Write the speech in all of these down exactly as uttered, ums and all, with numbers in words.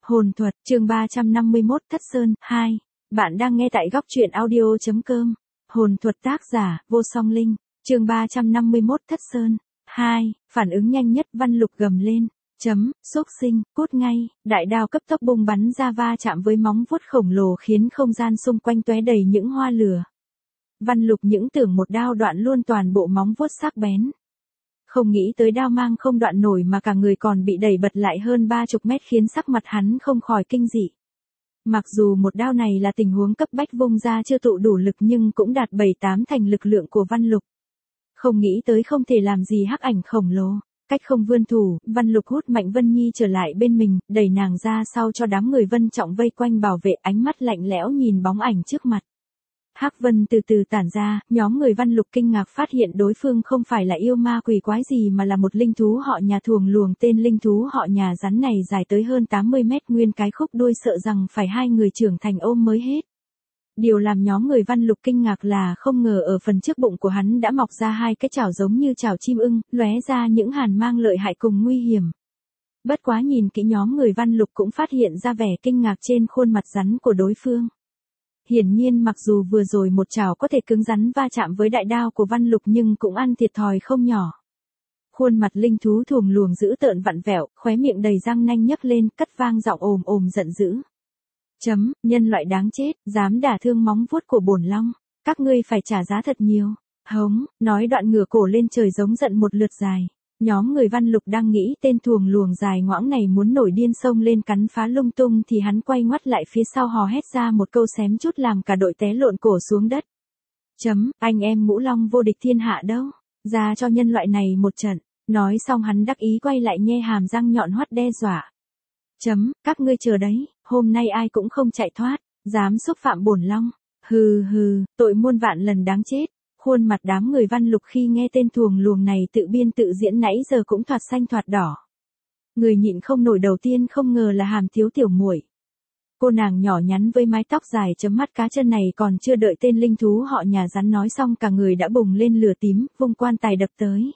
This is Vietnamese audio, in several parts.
Hồn thuật, chương ba trăm năm mươi mốt, Thất Sơn, hai. Bạn đang nghe tại góc truyện audio chấm com. Hồn thuật tác giả, Vô Song Linh, chương ba trăm năm mươi mốt, Thất Sơn, hai. Phản ứng nhanh nhất, Văn Lục gầm lên. Chấm, xúc sinh, cút ngay, đại đao cấp tốc bùng bắn ra va chạm với móng vuốt khổng lồ khiến không gian xung quanh tóe đầy những hoa lửa. Văn Lục những tưởng một đao đoạn luôn toàn bộ móng vuốt sắc bén. Không nghĩ tới đao mang không đoạn nổi mà cả người còn bị đẩy bật lại hơn ba chục mét khiến sắc mặt hắn không khỏi kinh dị. Mặc dù một đao này là tình huống cấp bách vung ra chưa tụ đủ lực nhưng cũng đạt bảy tám thành lực lượng của Văn Lục. Không nghĩ tới không thể làm gì hắc ảnh khổng lồ. Cách không vươn thủ, Văn Lục hút Mạnh Vân Nhi trở lại bên mình, đẩy nàng ra sau cho đám người Vân Trọng vây quanh bảo vệ, ánh mắt lạnh lẽo nhìn bóng ảnh trước mặt. Hắc vân từ từ tản ra, nhóm người Văn Lục kinh ngạc phát hiện đối phương không phải là yêu ma quỷ quái gì mà là một linh thú họ nhà thuồng luồng. Tên linh thú họ nhà rắn này dài tới hơn tám mươi mét, nguyên cái khúc đuôi sợ rằng phải hai người trưởng thành ôm mới hết. Điều làm nhóm người Văn Lục kinh ngạc là không ngờ ở phần trước bụng của hắn đã mọc ra hai cái chảo giống như chảo chim ưng, lóe ra những hàn mang lợi hại cùng nguy hiểm. Bất quá nhìn kỹ nhóm người Văn Lục cũng phát hiện ra vẻ kinh ngạc trên khuôn mặt rắn của đối phương. Hiển nhiên mặc dù vừa rồi một chảo có thể cứng rắn va chạm với đại đao của Văn Lục nhưng cũng ăn thiệt thòi không nhỏ. Khuôn mặt linh thú thuồng luồng dữ tợn vặn vẹo, khóe miệng đầy răng nanh nhấc lên, cất vang giọng ồm ồm giận dữ. Chấm, nhân loại đáng chết, dám đả thương móng vuốt của bổn long, các ngươi phải trả giá thật nhiều. Hống, nói đoạn ngửa cổ lên trời giống giận một lượt dài. Nhóm người Văn Lục đang nghĩ tên thuồng luồng dài ngoãng này muốn nổi điên xông lên cắn phá lung tung thì hắn quay ngoắt lại phía sau hò hét ra một câu xém chút làm cả đội té lộn cổ xuống đất. Chấm, anh em ngũ long vô địch thiên hạ đâu, ra cho nhân loại này một trận. Nói xong hắn đắc ý quay lại nhe hàm răng nhọn hoắt đe dọa. Chấm, các ngươi chờ đấy, hôm nay ai cũng không chạy thoát, dám xúc phạm bổn long. Hừ hừ, tội muôn vạn lần đáng chết. Khuôn mặt đám người Văn Lục khi nghe tên thuồng luồng này tự biên tự diễn nãy giờ cũng thoạt xanh thoạt đỏ. Người nhịn không nổi đầu tiên không ngờ là Hàm Thiếu tiểu muội. Cô nàng nhỏ nhắn với mái tóc dài chấm mắt cá chân này còn chưa đợi tên linh thú họ nhà rắn nói xong cả người đã bùng lên lửa tím, vung quan tài đập tới.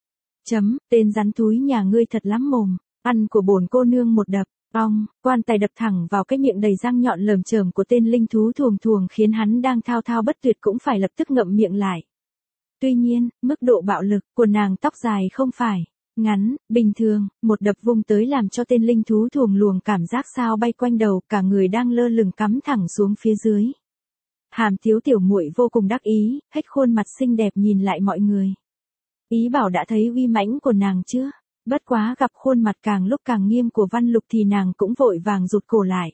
Chấm, tên rắn thúi nhà ngươi thật lắm mồm, ăn của bổn cô nương một đập. Ong, quan tài đập thẳng vào cái miệng đầy răng nhọn lởm chởm của tên linh thú thuồng thuồng khiến hắn đang thao thao bất tuyệt cũng phải lập tức ngậm miệng lại. Tuy nhiên, mức độ bạo lực của nàng tóc dài không phải ngắn, bình thường, một đập vung tới làm cho tên linh thú thuồng luồng cảm giác sao bay quanh đầu, cả người đang lơ lửng cắm thẳng xuống phía dưới. Hàm Thiếu tiểu muội vô cùng đắc ý, hết khuôn mặt xinh đẹp nhìn lại mọi người. Ý bảo đã thấy uy mãnh của nàng chưa? Bất quá gặp khuôn mặt càng lúc càng nghiêm của Văn Lục thì nàng cũng vội vàng rụt cổ lại.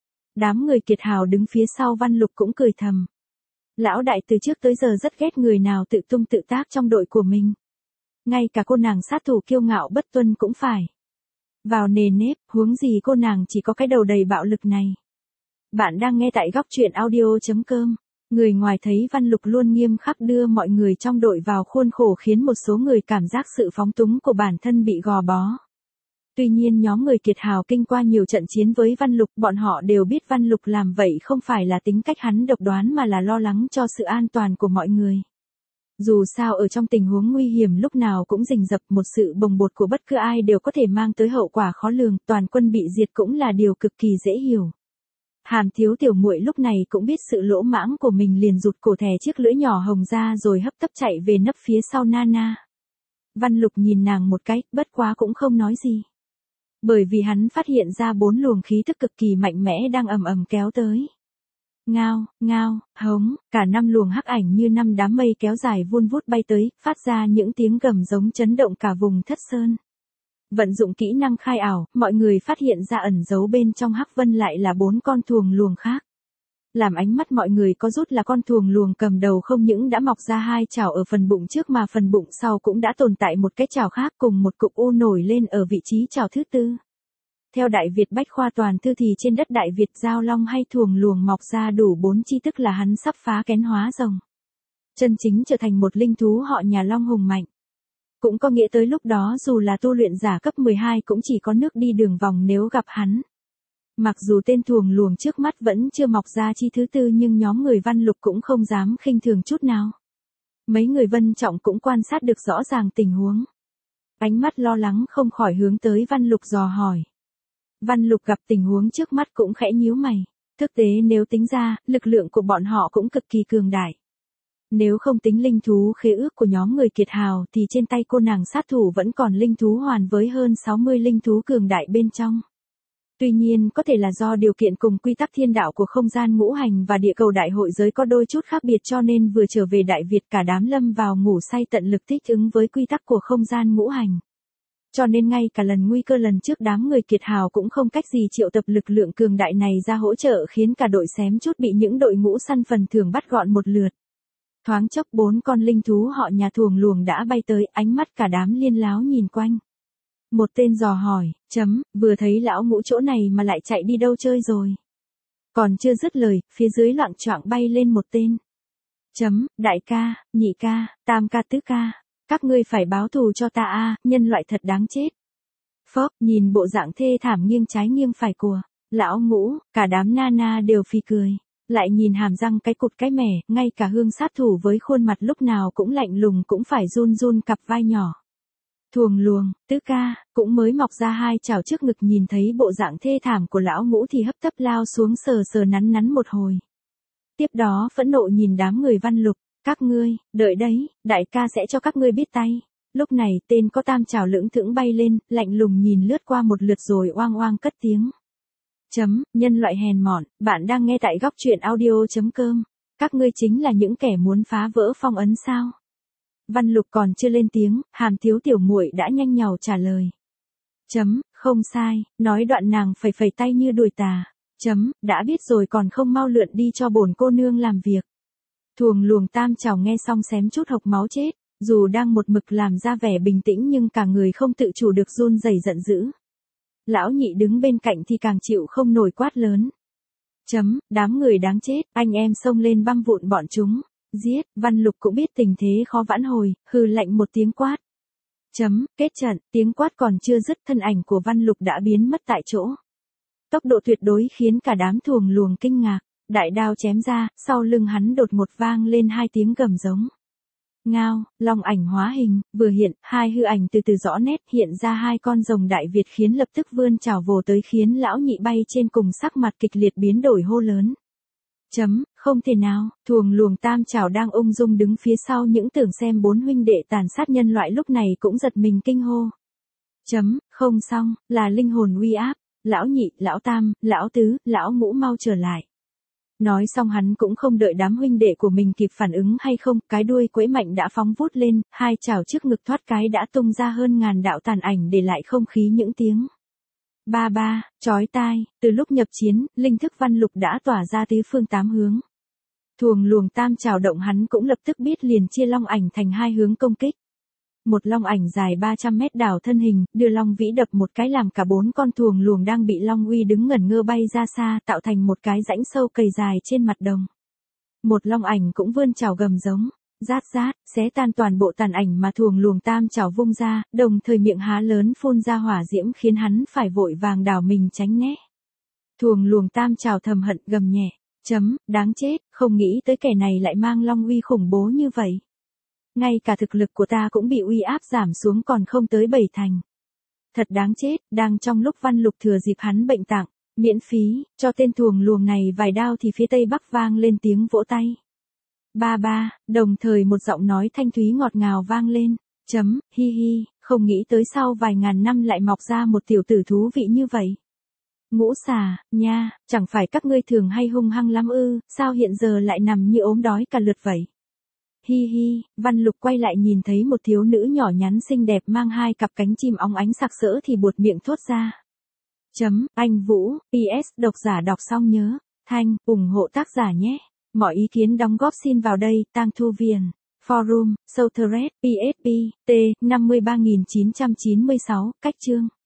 Đám người kiệt hào đứng phía sau Văn Lục cũng cười thầm. Lão đại từ trước tới giờ rất ghét người nào tự tung tự tác trong đội của mình. Ngay cả cô nàng sát thủ kiêu ngạo bất tuân cũng phải vào nề nếp, huống gì cô nàng chỉ có cái đầu đầy bạo lực này. Bạn đang nghe tại góc truyện audio chấm com. Người ngoài thấy Văn Lục luôn nghiêm khắc đưa mọi người trong đội vào khuôn khổ khiến một số người cảm giác sự phóng túng của bản thân bị gò bó. Tuy nhiên nhóm người kiệt hào kinh qua nhiều trận chiến với Văn Lục, bọn họ đều biết Văn Lục làm vậy không phải là tính cách hắn độc đoán mà là lo lắng cho sự an toàn của mọi người. Dù sao ở trong tình huống nguy hiểm lúc nào cũng rình rập, một sự bồng bột của bất cứ ai đều có thể mang tới hậu quả khó lường, toàn quân bị diệt cũng là điều cực kỳ dễ hiểu. Hàm Thiếu tiểu muội lúc này cũng biết sự lỗ mãng của mình liền rụt cổ thè chiếc lưỡi nhỏ hồng ra rồi hấp tấp chạy về nấp phía sau Nana. Văn Lục nhìn nàng một cái, bất quá cũng không nói gì. Bởi vì hắn phát hiện ra bốn luồng khí thức cực kỳ mạnh mẽ đang ầm ầm kéo tới. Ngao, ngao, hống, cả năm luồng hắc ảnh như năm đám mây kéo dài vun vút bay tới, phát ra những tiếng gầm giống chấn động cả vùng Thất Sơn. Vận dụng kỹ năng khai ảo, mọi người phát hiện ra ẩn giấu bên trong hắc vân lại là bốn con thuồng luồng khác. Làm ánh mắt mọi người có rút là con thuồng luồng cầm đầu không những đã mọc ra hai chảo ở phần bụng trước mà phần bụng sau cũng đã tồn tại một cái chảo khác cùng một cục u nổi lên ở vị trí chảo thứ tư. Theo Đại Việt Bách Khoa Toàn Thư thì trên đất Đại Việt giao long hay thuồng luồng mọc ra đủ bốn chi tức là hắn sắp phá kén hóa rồng. Chân chính trở thành một linh thú họ nhà long hùng mạnh. Cũng có nghĩa tới lúc đó dù là tu luyện giả cấp mười hai cũng chỉ có nước đi đường vòng nếu gặp hắn. Mặc dù tên thuồng luồng trước mắt vẫn chưa mọc ra chi thứ tư nhưng nhóm người Văn Lục cũng không dám khinh thường chút nào. Mấy người Vân Trọng cũng quan sát được rõ ràng tình huống. Ánh mắt lo lắng không khỏi hướng tới Văn Lục dò hỏi. Văn Lục gặp tình huống trước mắt cũng khẽ nhíu mày. Thực tế nếu tính ra, lực lượng của bọn họ cũng cực kỳ cường đại. Nếu không tính linh thú khế ước của nhóm người kiệt hào thì trên tay cô nàng sát thủ vẫn còn linh thú hoàn với hơn sáu mươi linh thú cường đại bên trong. Tuy nhiên có thể là do điều kiện cùng quy tắc thiên đạo của không gian ngũ hành và địa cầu đại hội giới có đôi chút khác biệt cho nên vừa trở về Đại Việt cả đám lâm vào ngủ say tận lực thích ứng với quy tắc của không gian ngũ hành. Cho nên ngay cả lần nguy cơ lần trước đám người kiệt hào cũng không cách gì triệu tập lực lượng cường đại này ra hỗ trợ khiến cả đội xém chút bị những đội ngũ săn phần thưởng bắt gọn một lượt. Thoáng chốc bốn con linh thú họ nhà thuồng luồng đã bay tới, ánh mắt cả đám liên láo nhìn quanh. Một tên dò hỏi, chấm, vừa thấy lão ngũ chỗ này mà lại chạy đi đâu chơi rồi. Còn chưa dứt lời, phía dưới loạng choạng bay lên một tên. Chấm, đại ca, nhị ca, tam ca tứ ca, các ngươi phải báo thù cho ta a, nhân loại thật đáng chết. Phốc, nhìn bộ dạng thê thảm nghiêng trái nghiêng phải của lão ngũ, cả đám na na đều phì cười. Lại nhìn hàm răng cái cụt cái mẻ, ngay cả Hương sát thủ với khuôn mặt lúc nào cũng lạnh lùng cũng phải run run cặp vai nhỏ. Thuồng luồng, tứ ca, cũng mới mọc ra hai chảo trước ngực nhìn thấy bộ dạng thê thảm của lão ngũ thì hấp tấp lao xuống sờ sờ nắn nắn một hồi. Tiếp đó phẫn nộ nhìn đám người Văn Lục, các ngươi, đợi đấy, đại ca sẽ cho các ngươi biết tay. Lúc này tên có tam chảo lưỡng thững bay lên, lạnh lùng nhìn lướt qua một lượt rồi oang oang cất tiếng. Chấm, nhân loại hèn mọn, bạn đang nghe tại góc truyện audio.com. Các ngươi chính là những kẻ muốn phá vỡ phong ấn sao? Văn Lục còn chưa lên tiếng, Hàm Thiếu tiểu muội đã nhanh nhảu trả lời. Chấm, không sai, nói đoạn nàng phẩy phẩy tay như đuổi tà. Chấm, đã biết rồi còn không mau lượn đi cho bổn cô nương làm việc. Thuồng luồng tam chảo nghe xong xém chút hộc máu chết, dù đang một mực làm ra vẻ bình tĩnh nhưng cả người không tự chủ được run rẩy giận dữ. Lão nhị đứng bên cạnh thì càng chịu không nổi quát lớn. Chấm, đám người đáng chết, anh em xông lên băm vụn bọn chúng. Giết, Văn Lục cũng biết tình thế khó vãn hồi, hừ lạnh một tiếng quát. Chấm, kết trận, tiếng quát còn chưa dứt thân ảnh của Văn Lục đã biến mất tại chỗ. Tốc độ tuyệt đối khiến cả đám thuồng luồng kinh ngạc, đại đao chém ra, sau lưng hắn đột một vang lên hai tiếng gầm giống. Ngao, long ảnh hóa hình, vừa hiện, hai hư ảnh từ từ rõ nét hiện ra hai con rồng Đại Việt khiến lập tức vươn chảo vồ tới khiến lão nhị bay trên cùng sắc mặt kịch liệt biến đổi hô lớn. Chấm, không thể nào, thuồng luồng tam chảo đang ung dung đứng phía sau những tưởng xem bốn huynh đệ tàn sát nhân loại lúc này cũng giật mình kinh hô. Chấm, không xong, là linh hồn uy áp, lão nhị, lão tam, lão tứ, lão ngũ mau trở lại. Nói xong hắn cũng không đợi đám huynh đệ của mình kịp phản ứng hay không, cái đuôi quẫy mạnh đã phóng vút lên, hai chảo trước ngực thoát cái đã tung ra hơn ngàn đạo tàn ảnh để lại không khí những tiếng. Ba ba, chói tai, từ lúc nhập chiến, linh thức Văn Lục đã tỏa ra tứ phương tám hướng. Thuồng luồng tam chảo động hắn cũng lập tức biết liền chia long ảnh thành hai hướng công kích. Một long ảnh dài ba trăm mét đảo thân hình, đưa long vĩ đập một cái làm cả bốn con thuồng luồng đang bị long uy đứng ngẩn ngơ bay ra xa tạo thành một cái rãnh sâu cầy dài trên mặt đồng. Một long ảnh cũng vươn chảo gầm giống, rát rát, xé tan toàn bộ tàn ảnh mà thuồng luồng tam chảo vung ra, đồng thời miệng há lớn phun ra hỏa diễm khiến hắn phải vội vàng đảo mình tránh né. Thuồng luồng tam chảo thầm hận gầm nhẹ, chấm, đáng chết, không nghĩ tới kẻ này lại mang long uy khủng bố như vậy. Ngay cả thực lực của ta cũng bị uy áp giảm xuống còn không tới bảy thành. Thật đáng chết, đang trong lúc Văn Lục thừa dịp hắn bệnh tặng, miễn phí, cho tên thuồng luồng này vài đao thì phía tây bắc vang lên tiếng vỗ tay. Ba ba, đồng thời một giọng nói thanh thúy ngọt ngào vang lên, chấm, hi hi, không nghĩ tới sau vài ngàn năm lại mọc ra một tiểu tử thú vị như vậy. Ngũ xà, nha, chẳng phải các ngươi thường hay hung hăng lắm ư, sao hiện giờ lại nằm như ốm đói cả lượt vậy. Hi hi, Văn Lục quay lại nhìn thấy một thiếu nữ nhỏ nhắn xinh đẹp mang hai cặp cánh chim óng ánh sặc sỡ thì buột miệng thốt ra. Chấm, anh Vũ, pê ét độc giả đọc xong nhớ, thanh, ủng hộ tác giả nhé. Mọi ý kiến đóng góp xin vào đây, Tang Thu Viền, Forum, Southred, pê ét pê, T, năm mươi ba nghìn chín trăm chín mươi sáu, cách chương.